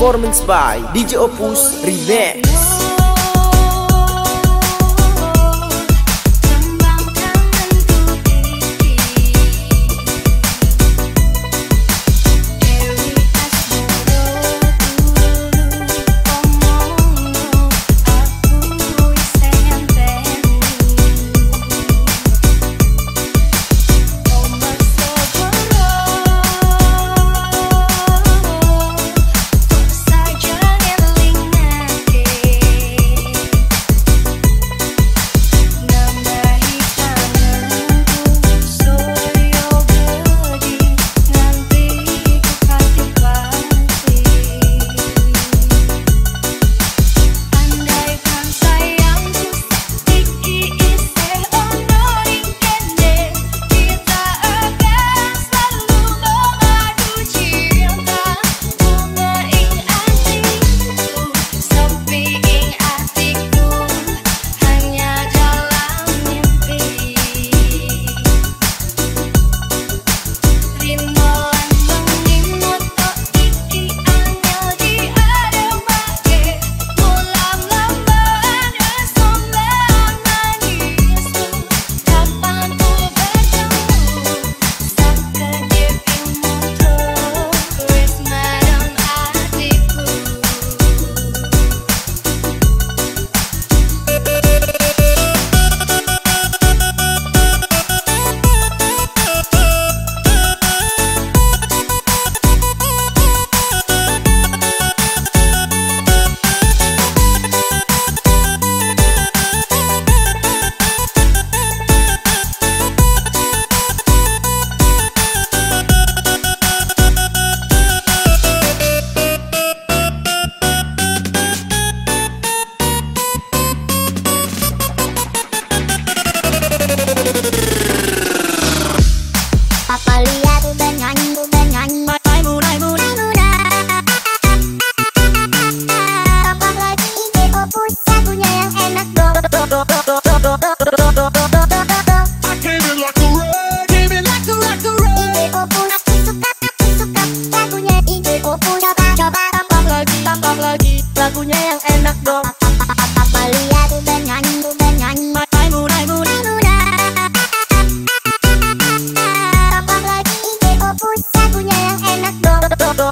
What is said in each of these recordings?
Performance by DJ Opus Remix. Lagunya yang enak dong. Papa lihat udah nyanyi, muda. Tambah lagi ide Opus, lagunya yang enak dong.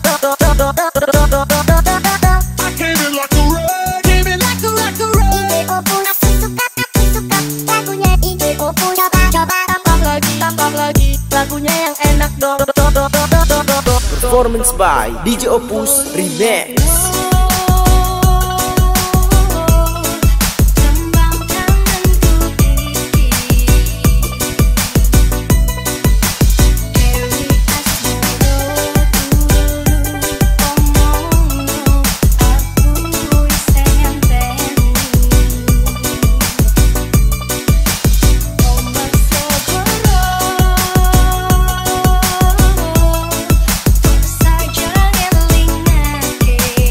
I came in like a wreck. Ide Opus, aku suka. Lagunya ide Opus, coba tambah lagi. Lagunya yang enak dong. Performance by DJ Opus Remix. Saja ngeling nake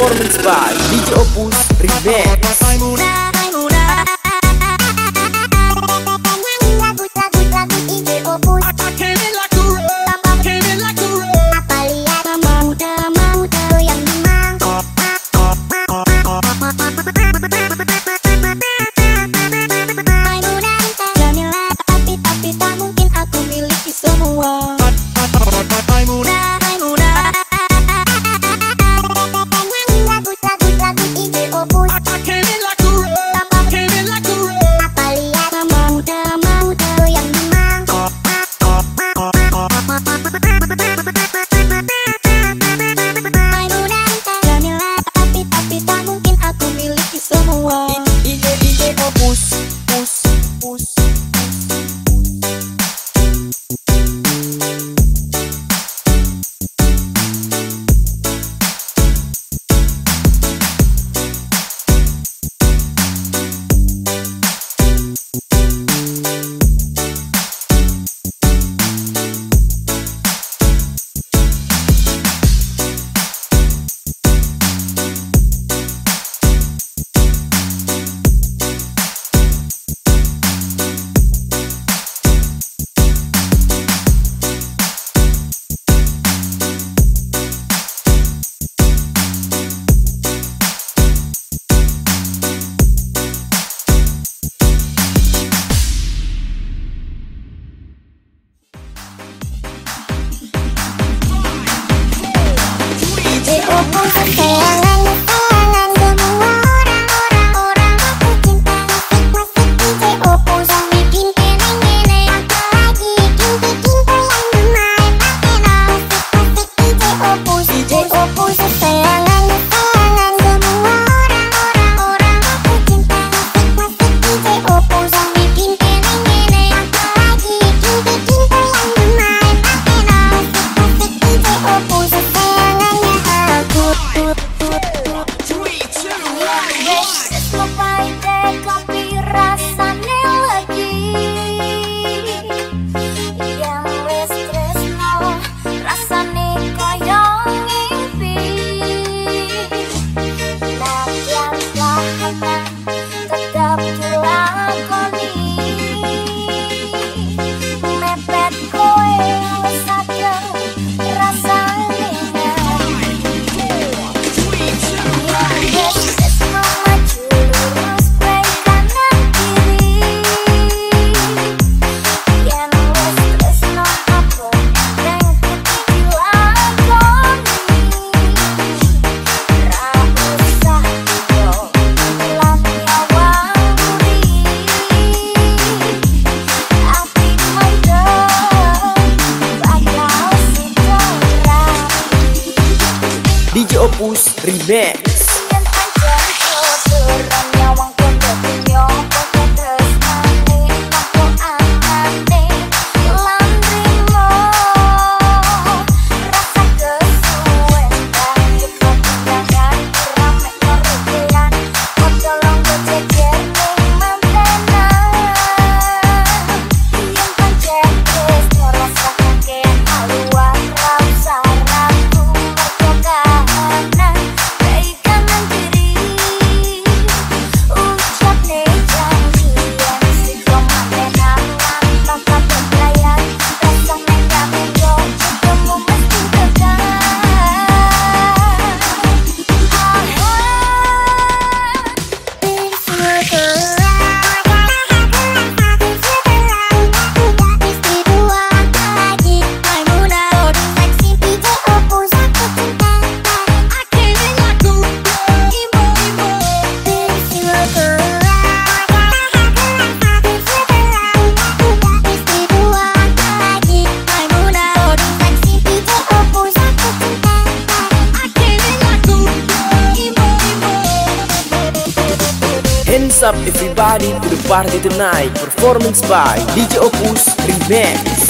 Performance by DJ Opus Remix. DJ Opus Remix. Hands up everybody to the party tonight. Performance by DJ Opus Remix.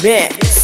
Remix.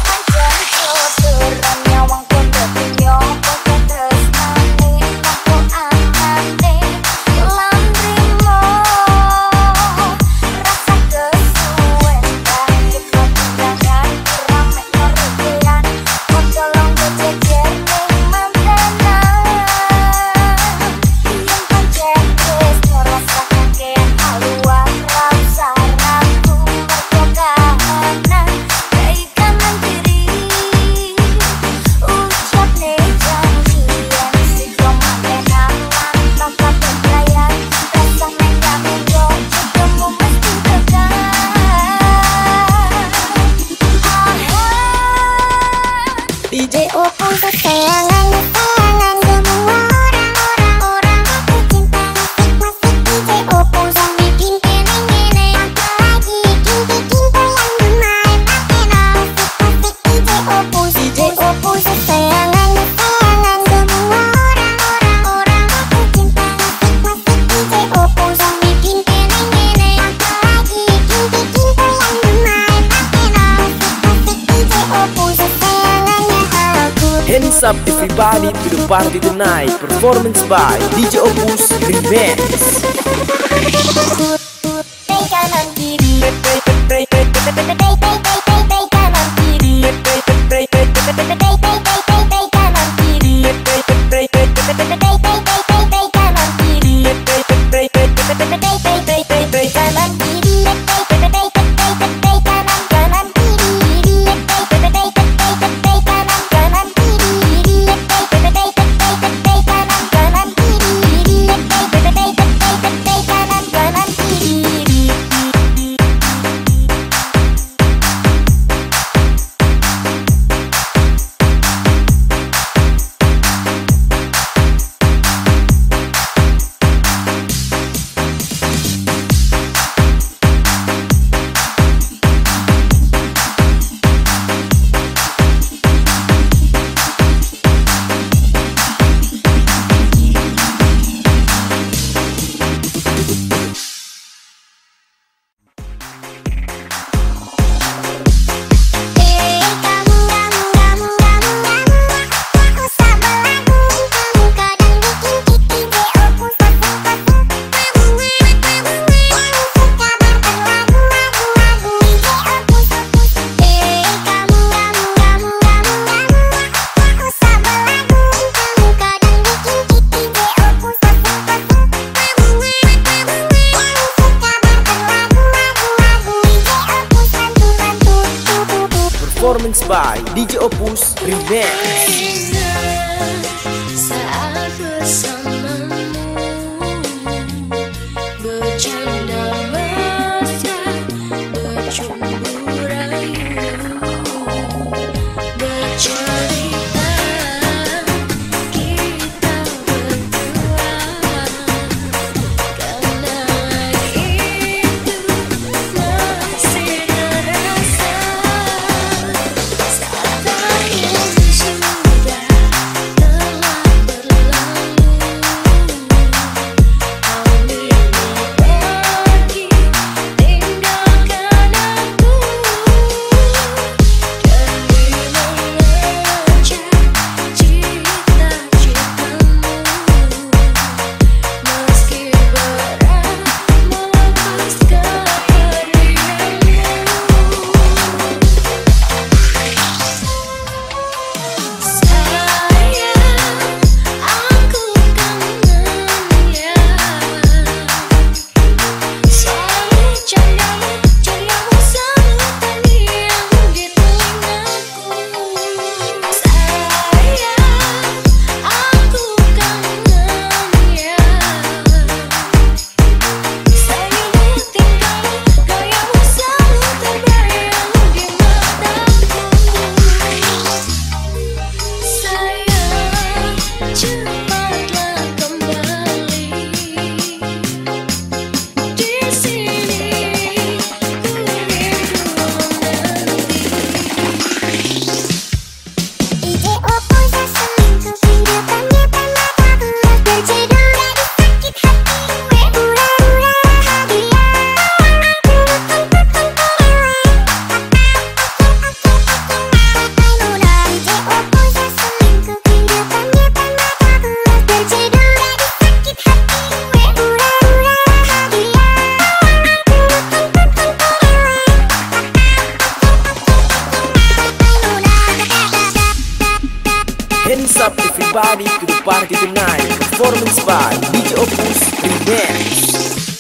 DJ Opus kesayangan semua orang-orang pecinta musik DJ Opus yang bikin kene-kene apalagi kinti-kinti yang bermain pakai musik DJ Opus kesayangan semua orang-orang pecinta musik DJ Opus yang bikin kene-kene apalagi kinti-kinti yang bermain pakai musik DJ Opus Hands up everybody to the party tonight. Performance by DJ Opus Remix. Kanan kiri Performance by DJ Opus Remix. Saat bersamamu bercanda mesra, bercumbu rayu, bercerita kita berdua. Kenangan itu masih terasa. Saat tahun sudah telah berlalu. everybody to the party tonight. Performance by DJ Opus Remix.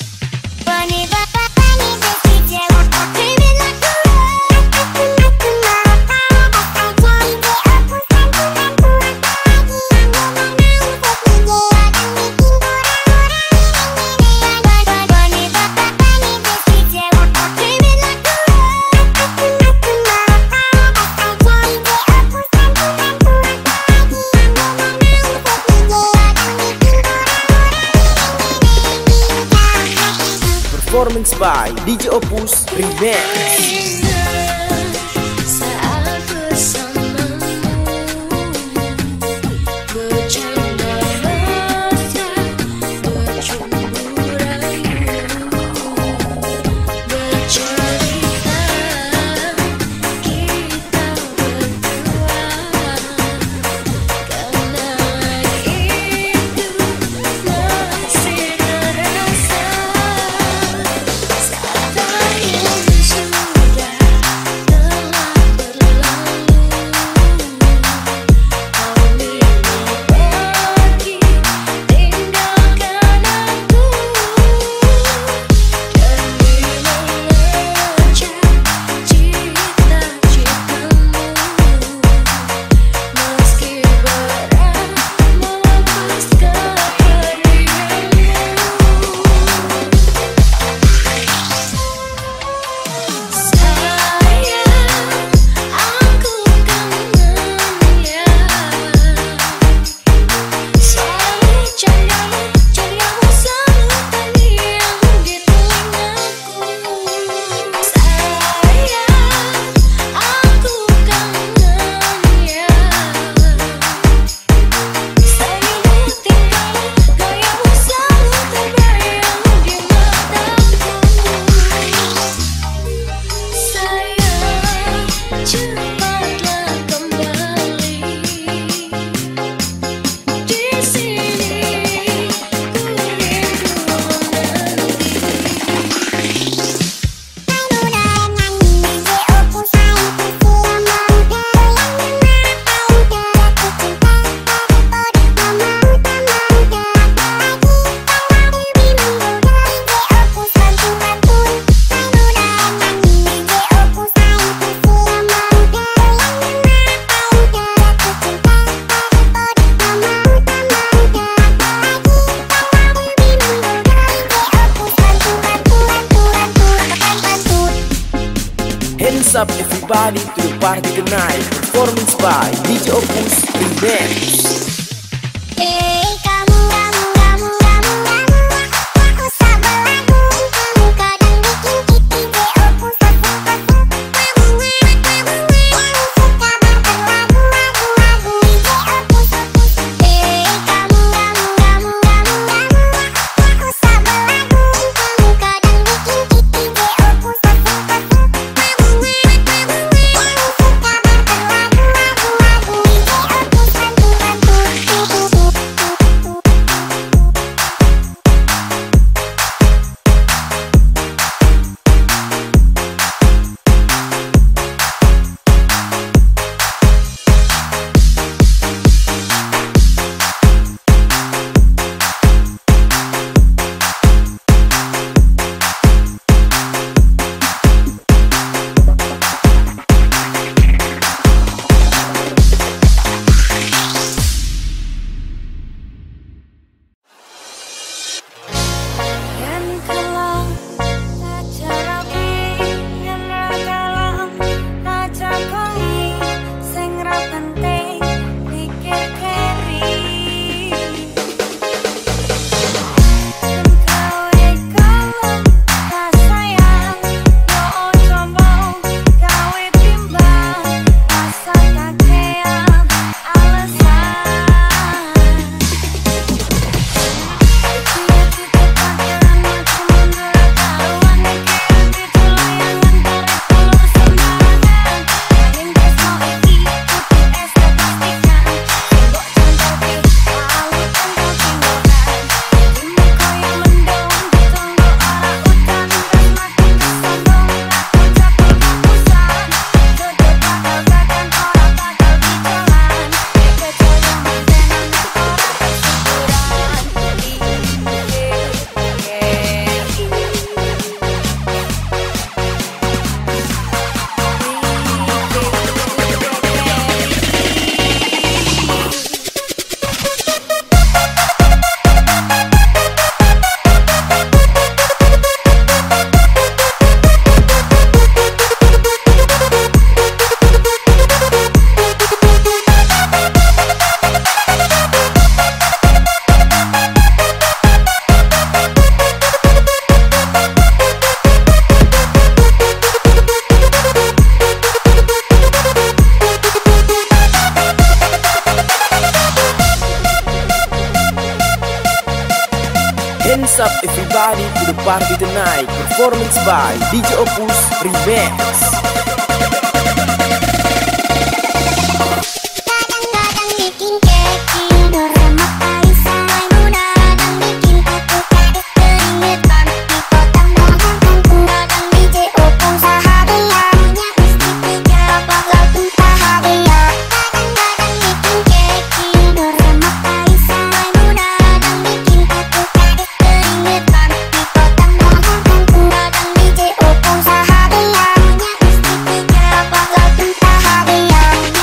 Performance by DJ Opus Remix. Saat bersamamu bercanda mesra, bercumbu rayu, bercerita kita berdua. Kenangan itu masih terasa. Hands up everybody to the party tonight. Performance by DJ Opus Remix. Hands up everybody to the party tonight. Performance by DJ Opus Remix. Kadang-kadang bikin keki beremak kali samai muda. Kadang bikin aku kades keringetan. Dipotong mohonku kadang DJ Opus hadiah. Punya istri tiga bakal tumpah hadiah. Kadang-kadang bikin keki beremak kali samai muda. Kadang bikin aku kades keringetan. Dipotong mohonku kadang DJ Opus hadiah. Punya istri tiga bakal tumpah hadiah.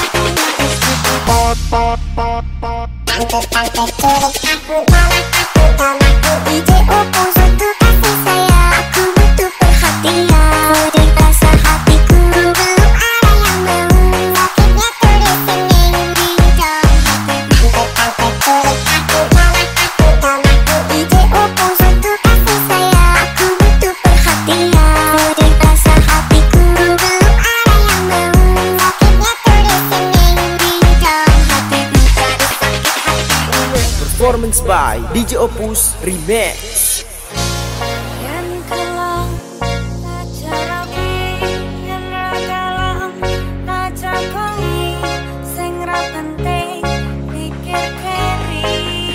Angkat culik aku mamaku DJ Opus untuk kasih sayang. Aku butuh perhatian. Beri rasa hatiku belum ada yang mau. Sakitnya tuh di sini di dalam hati. Angkat culik aku mamaku DJ Opus untuk kasih sayang. Aku butuh perhatian. Beri rasa hatiku belum ada yang mau. Sakitnya tuh di sini di dalam hati. Performance by DJ Opus Remix. Yen kelang raja rapi, yen ra kalang raja kongi, sing ra penting pikir keri.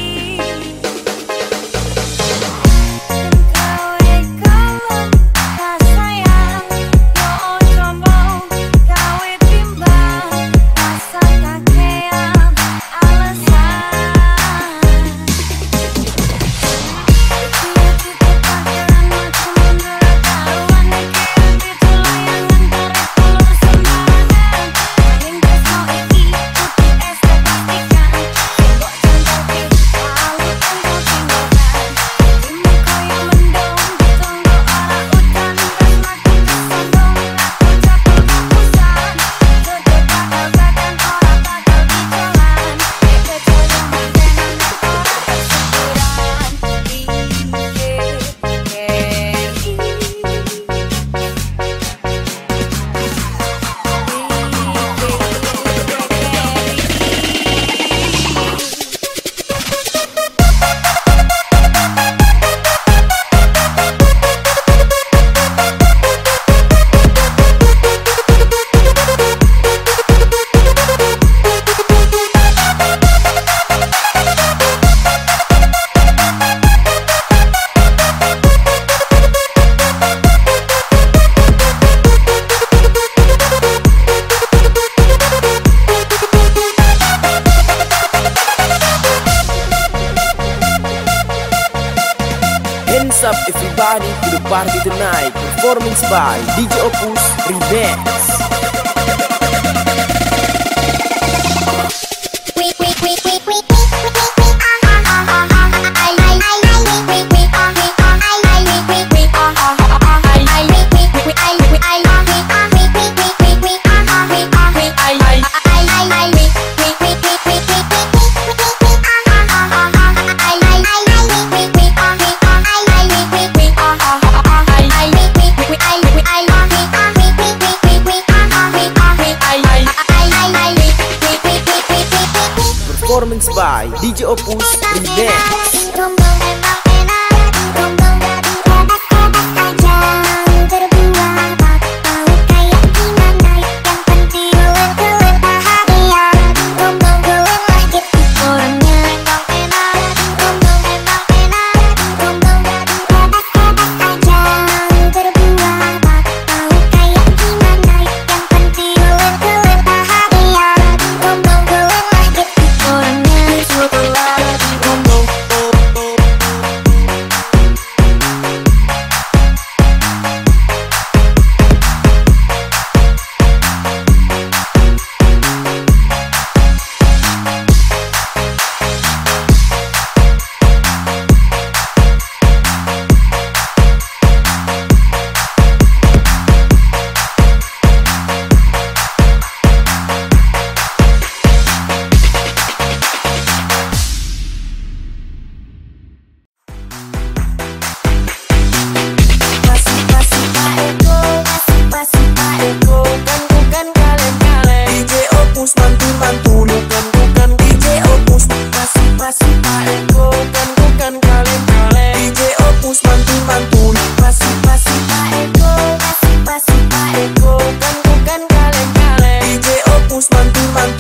Yen kowe kalem ra sayang, yo ojo mbok gawe timbang, rasa kakean alasan. Hands up everybody to the party tonight. Performance by DJ Opus Remix. Performance by DJ Opus Remix. Rombong memang enak, rombong jadi hebat-hebat aja. Berdua tak tahu kayak gimana, yang penting kalian bahagia. Rombong kalian lah gitu, orangnya memang enak. Rombong memang enak, rombong jadi hebat-hebat aja. Berdua tak tahu kayak gimana, yang penting kalian bahagia. Rombong kalian lah gitu, orangnya suka lagi rombong.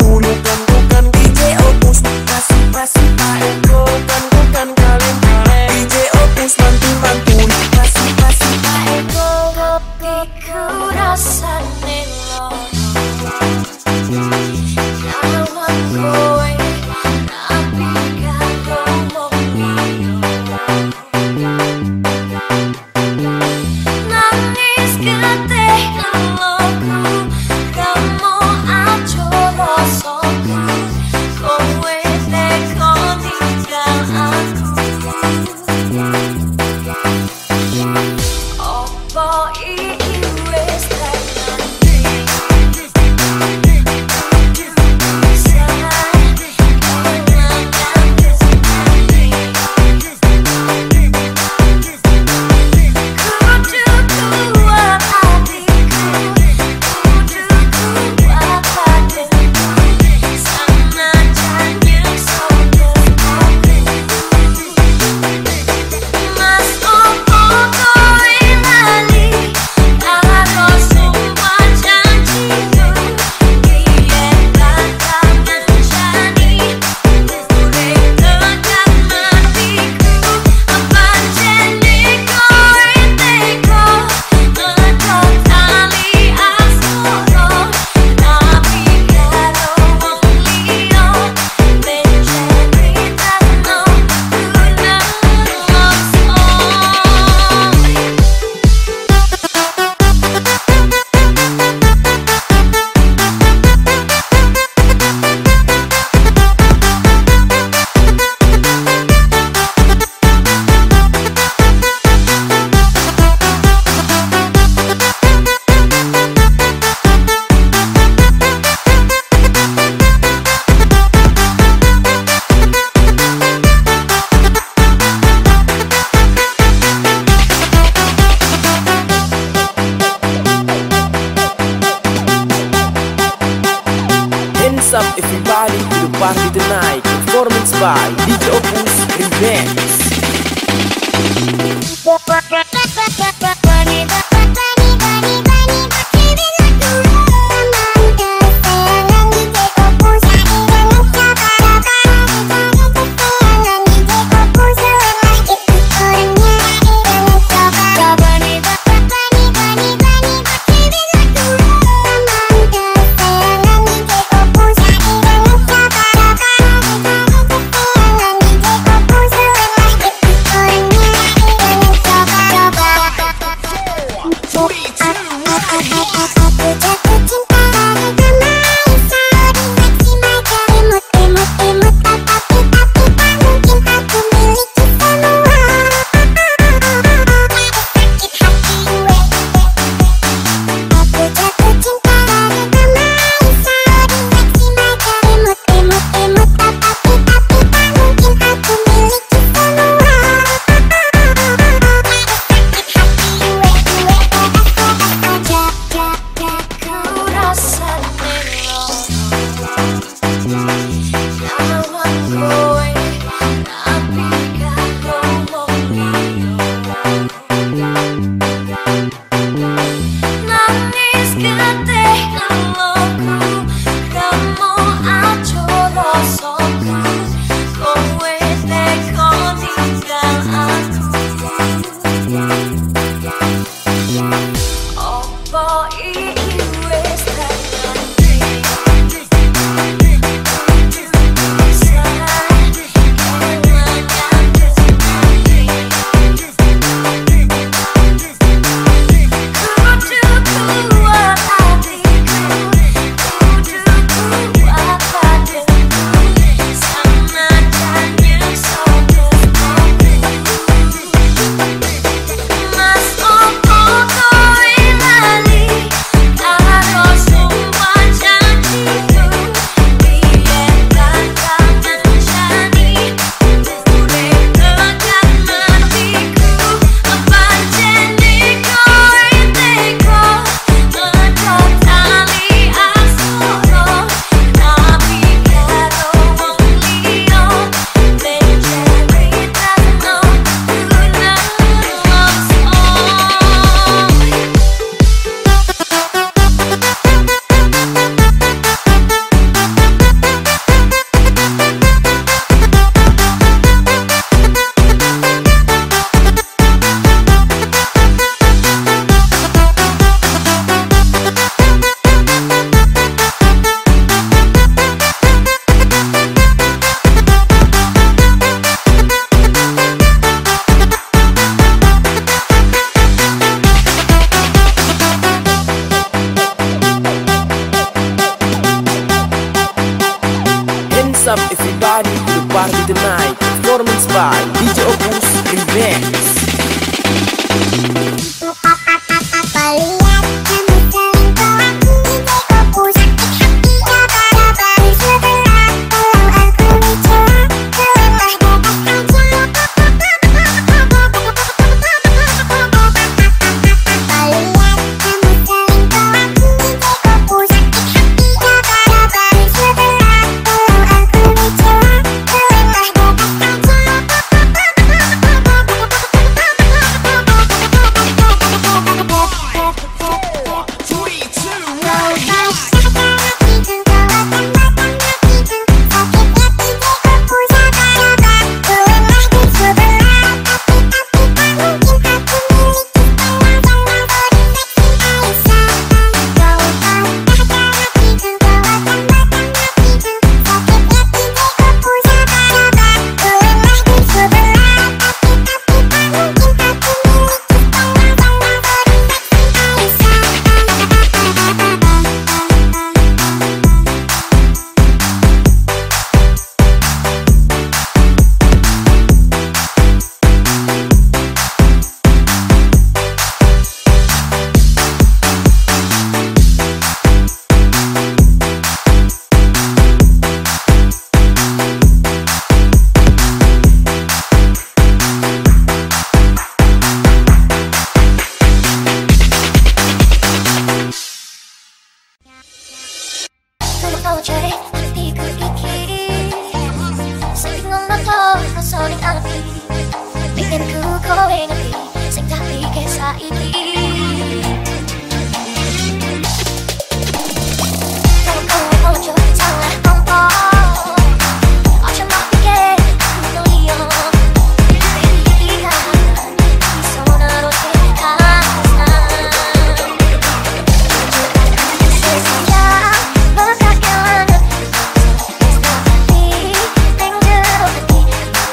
Bukan DJ Opus, masih Pak Eko. Bukan kalian DJ Opus mantul, masih Pak Eko. Kopiku rasane lawan kowe, tapi gak ngomong nangis getih ngeloku, kamu aja rasaku, kowe teko ninggal aku. Apa iki wis tenan Hands up everybody to the party tonight. Performance by DJ Opus Remix. Hands up everybody to the party tonight. Performance by DJ Opus Remix. Bikin ku kowe ngerti sing tak pikir saiki. Kalau ojo salah tompo, ojo mak pikir kudu liyo. Iki kan iso naruke kasan. Sesaya bakal kelangan, tapi ning jero hati.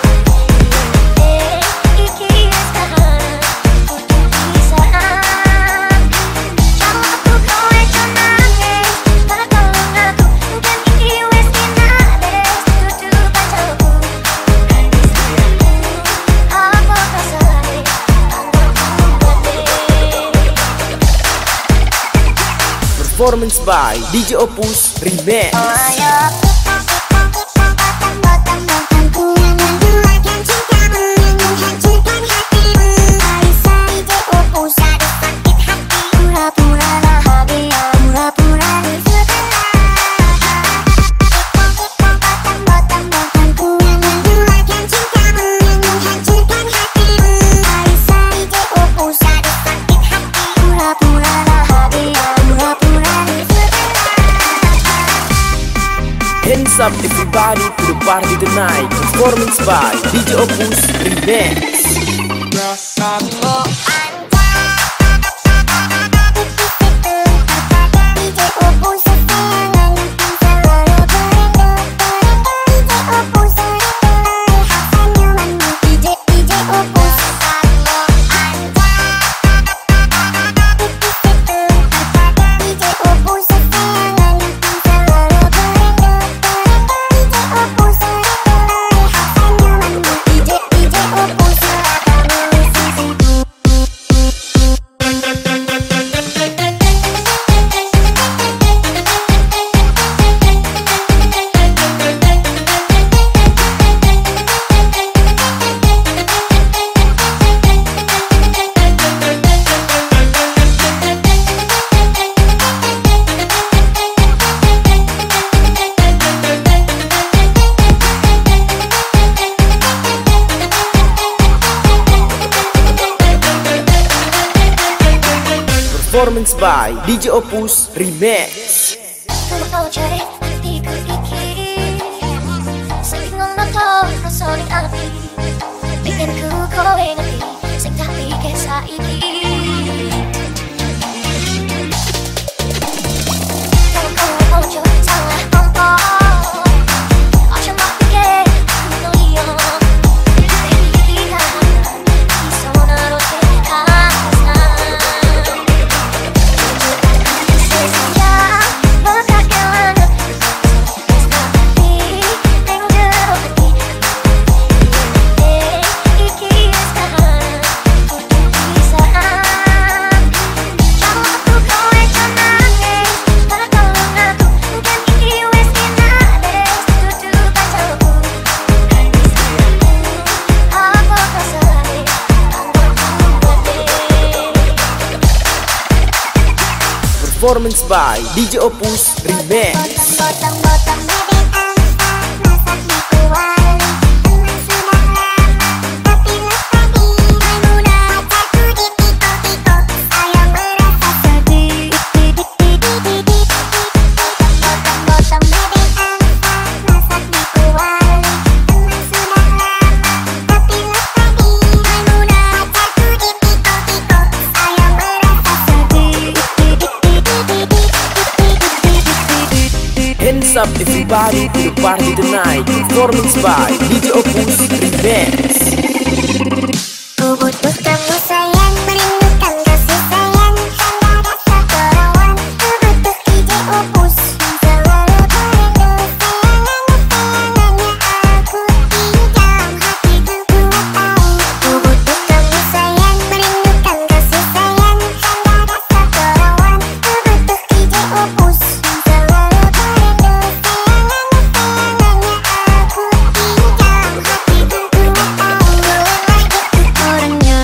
Performance by DJ Opus Remix. Hands up everybody to the party tonight. Performance by DJ Opus Remix. Performance by DJ Opus Remix. Bikin ku kowe ngerti sing tak pikir saiki. Kalau ojo salah tompo, ojo mak pikir kudu liyo. Iki kan iso naruke kasan. Sesaya bakal kelangan, performance by DJ Opus Remix. Potong-potong bebek angsa, masak di kuali. Memang sudah lama, tapi tadi Maimunah jatuh di tiko-tiko. Sayang merasa sedih. Potong-potong bebek angsa, masak di kuali. Memang sudah lama, tapi tadi Maimunah jatuh di tiko-tiko. Sayang merasa sedih. Hands up everybody to the party tonight. Performance by DJ Opus Remix. Ku butuh kamu sayang, merindukan kasih sayang, tanda rasa perawan. Ku butuh DJ Opus yang selalu merindu sayangannya aku pinjam hatiku buat tahu. Ku butuh kamu sayang, merindukan kasih sayang, tanda rasa perawan. Ku butuh DJ Opus yang selalu merindu sayangannya aku pinjam hatiku buat tahu. Lelah gitu orangnya.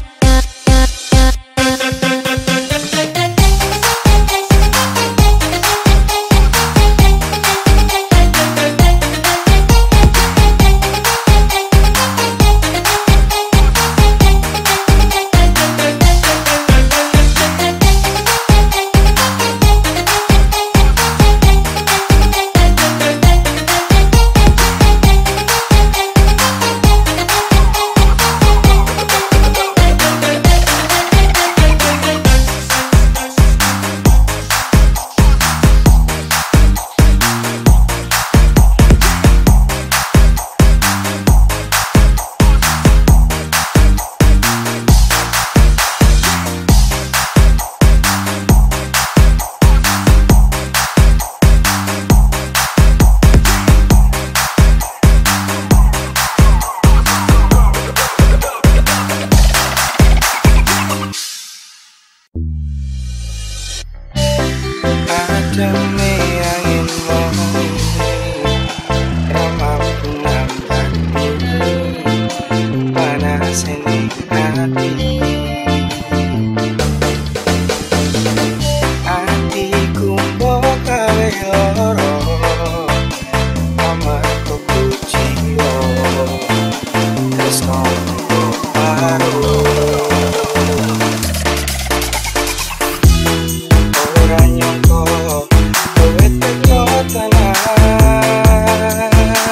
Demi anginmu ramahku nampak panas ini hati. Hatiku mbok gawe loro amarga kuciyo tresnoku baru. Ora nyangka kowe teko tenan.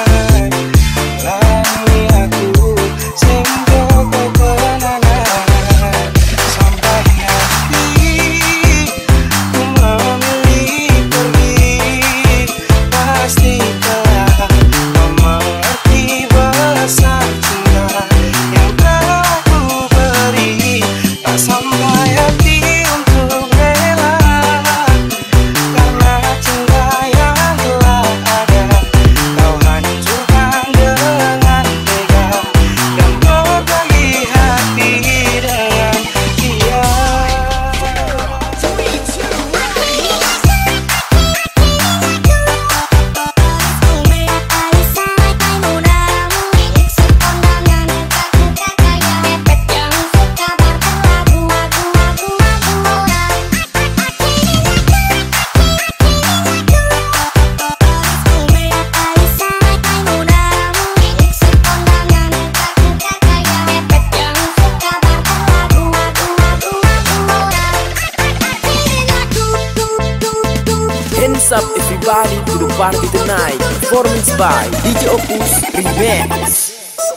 Lani aku sing jaga tenanan. Sampai hati ku memilih pergi. Pasti telah mengerti bahasa cinta yang telah ku beri. Tak sampai hati untuk rela karena cinta yang telah ada. Kau hancurkan dengan tega dan berbagi hati dengan dia. Hands up everybody to the party tonight. Performance by DJ Opus Remix.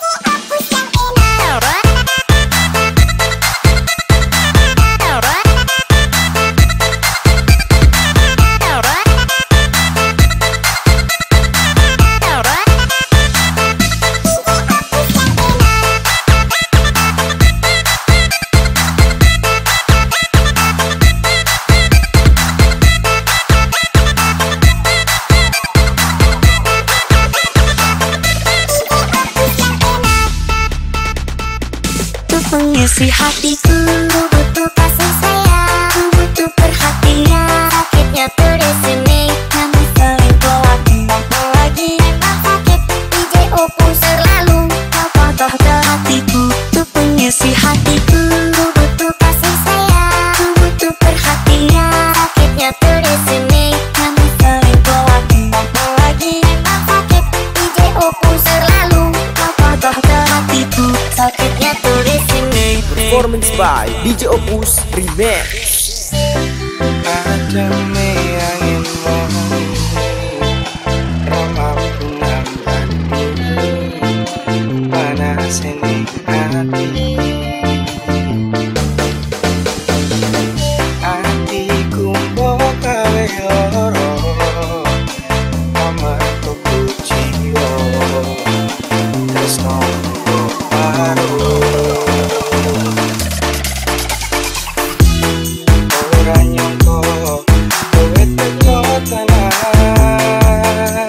Mengisi hatiku, butuh kasih sayang, butuh perhatian. Sakitnya tuh di sini, namun sering keluar. Apalagi emang sakit, DJ Opus selalu kau kotor ke hatiku. Tuh pengisi hatiku, butuh kasih sayang, butuh perhatian. Sakitnya tuh di by DJ Opus Remix. Ada angin mau ramampu nambantu panas ini hati hatiku mbok gawe loro amarga kuciwa tresno baru ora nyangka kowe teko tenan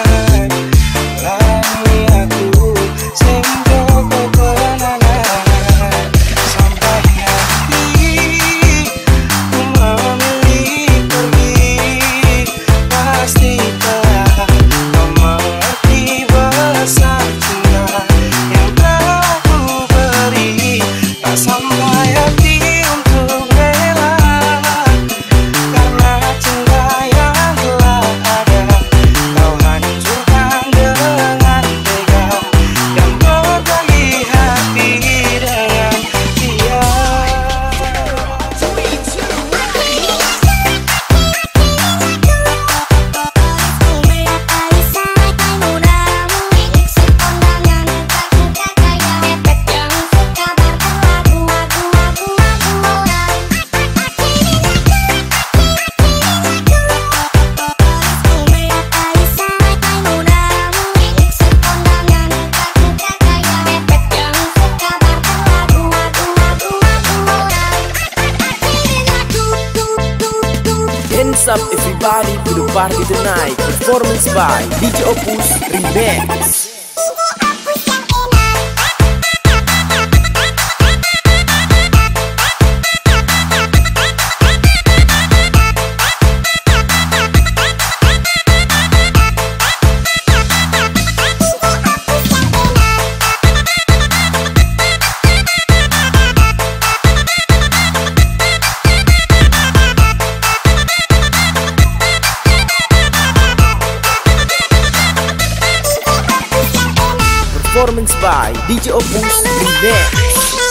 lani aku sing jaga kenalan sampai hati ku memilih pergi pasti telah mengerti besar cinta yang telah ku beri tak sampai hati untuk rela karena cinta yang telah ada kau hancurkan dengan tega dan berbagi hati dengan dia. Hands up everybody to the party tonight. Performance by DJ Opus Remix. Performance by DJ Opus Remix.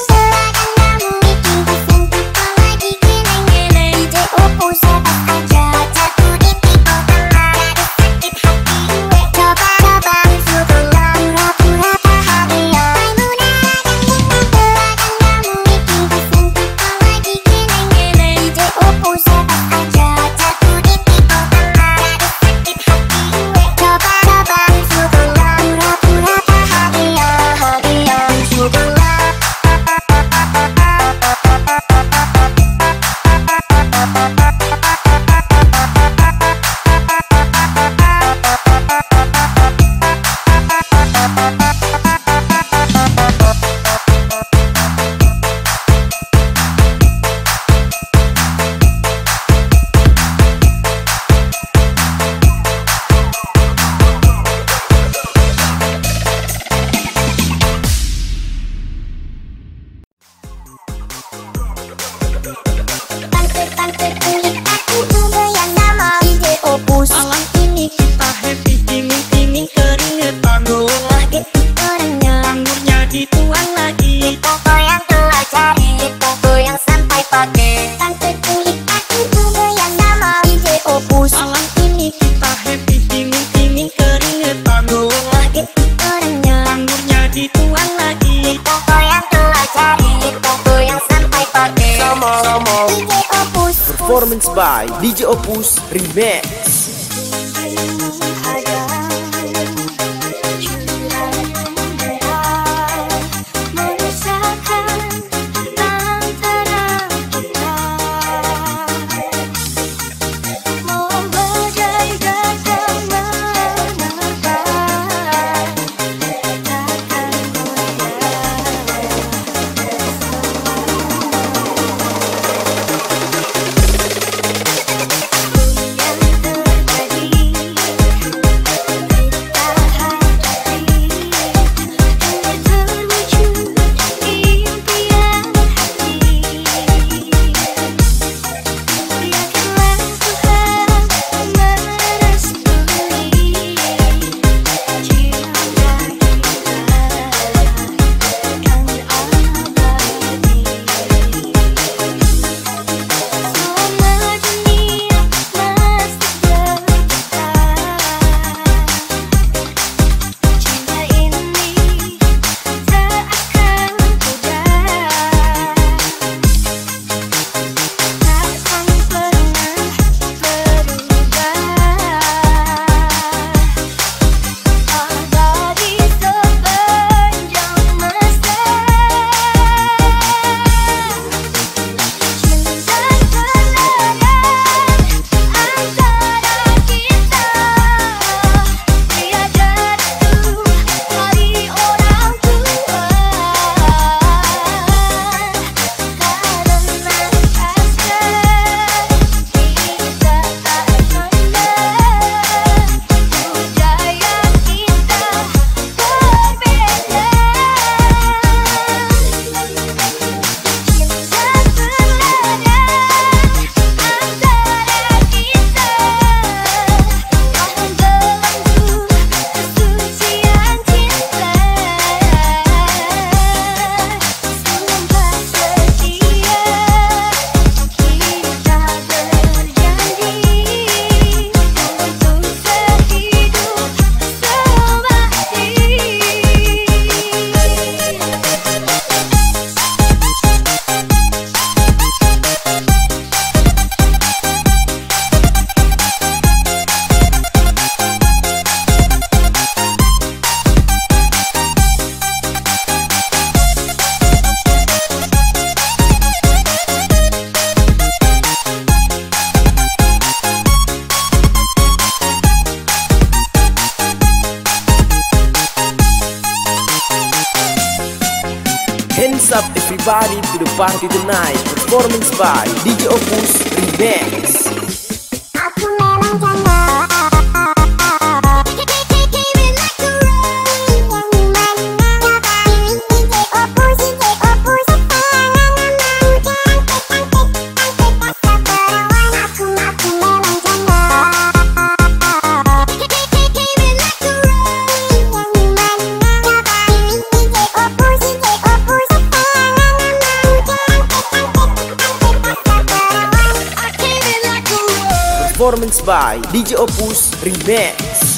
Malam ini kita happy, dingin-dingin keringetan anggurnya dituang lagi. Kita goyang dua jari, kita goyang sampai pagi. Tante kulit aku goyang sama DJ Opus. Malam ini kita happy, dingin-dingin keringetan anggurnya dituang lagi. Kita goyang dua jari, kita goyang sampai pagi. Sama-sama DJ Opus. Performance by DJ Opus Remix. Yang Hands up everybody to the party tonight. Performance by DJ Opus Remix. Aku memang janda. Performance by DJ Opus Remix.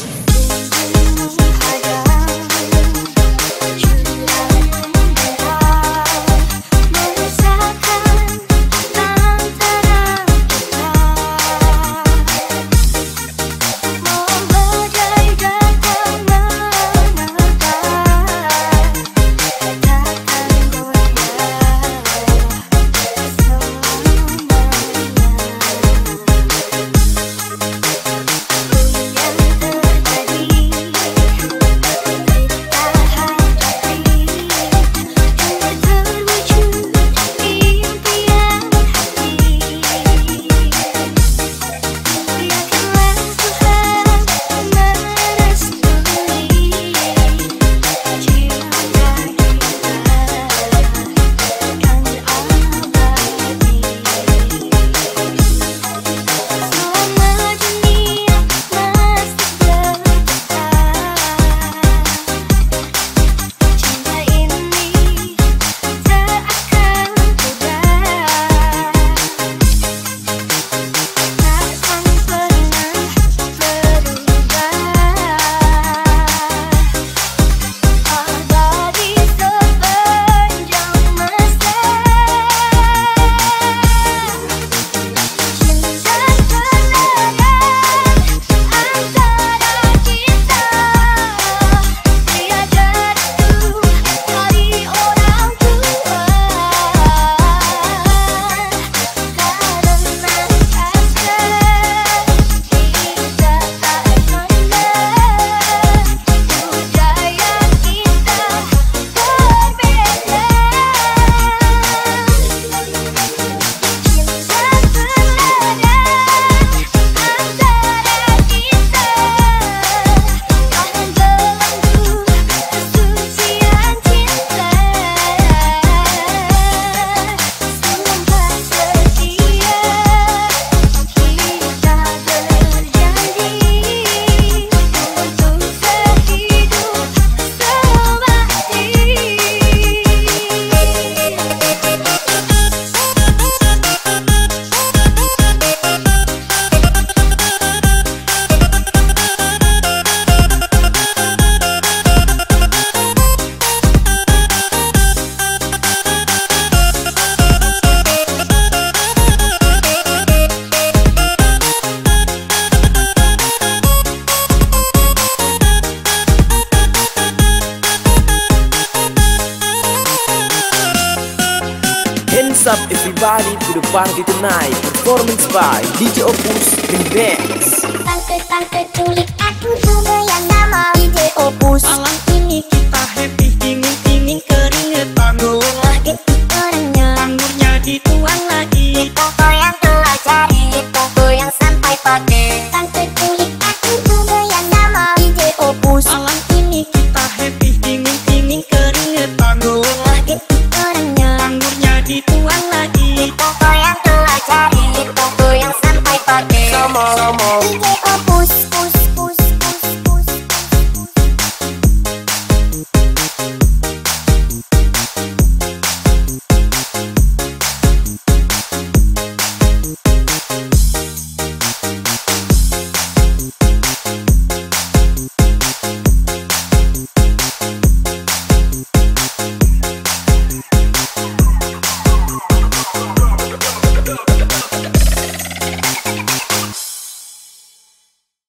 Hands up everybody to the party tonight. Performance by DJ Opus Remix. Tante-tante culik aku juga yang